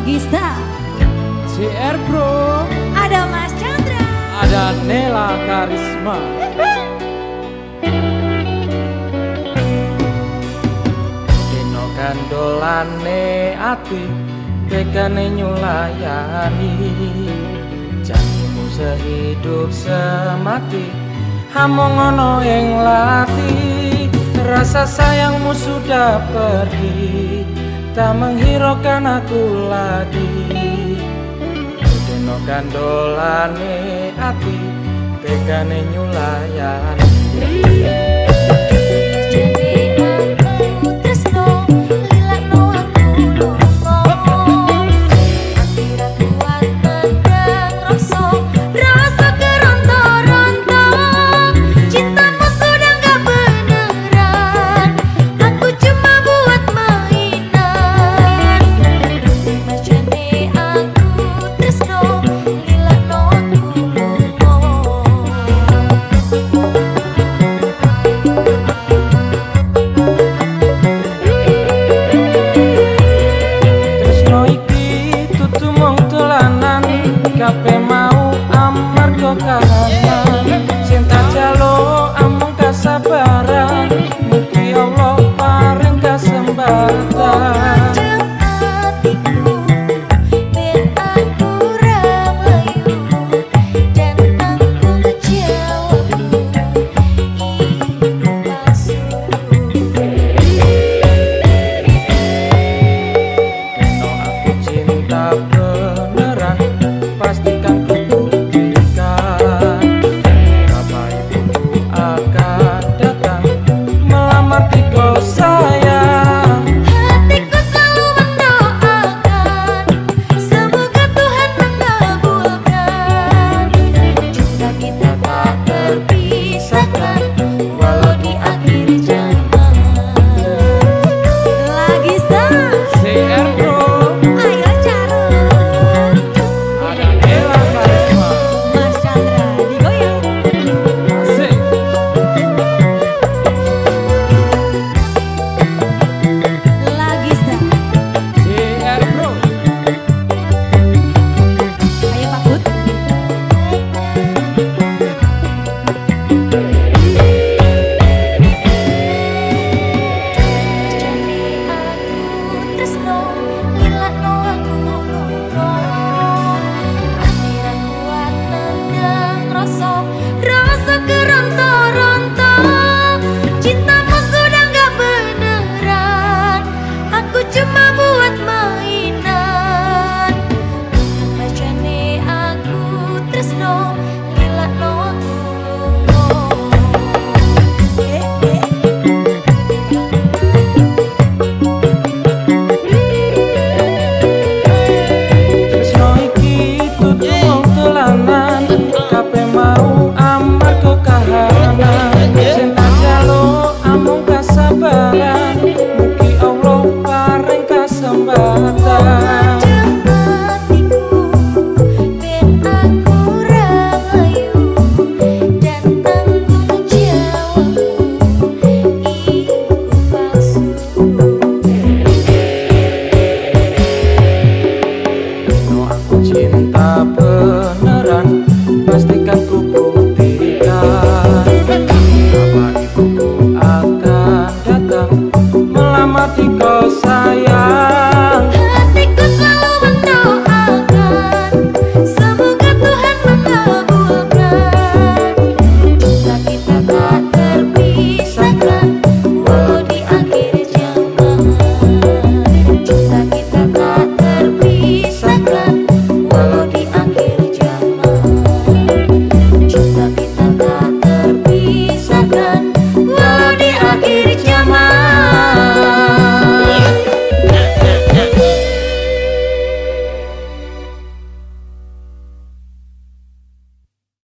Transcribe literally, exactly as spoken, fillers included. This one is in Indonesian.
Gista, C R Bro, ada Mas Chandra, ada Nela Karisma. Dino kandolane ati, tekane nyulayani, janjimu sehidup semati, hamong ono ing lati. Rasa sayangmu sudah pergi, tak menghiraukan aku lagi. Dino kandolane ati, tekane nyulayani. Kape mau amarga kahanan, cinta jalo amung kasabaran, mugi Allah paring kesempatan. Pastikan ku buktikan, Bapak Ibuku akan datang melamar di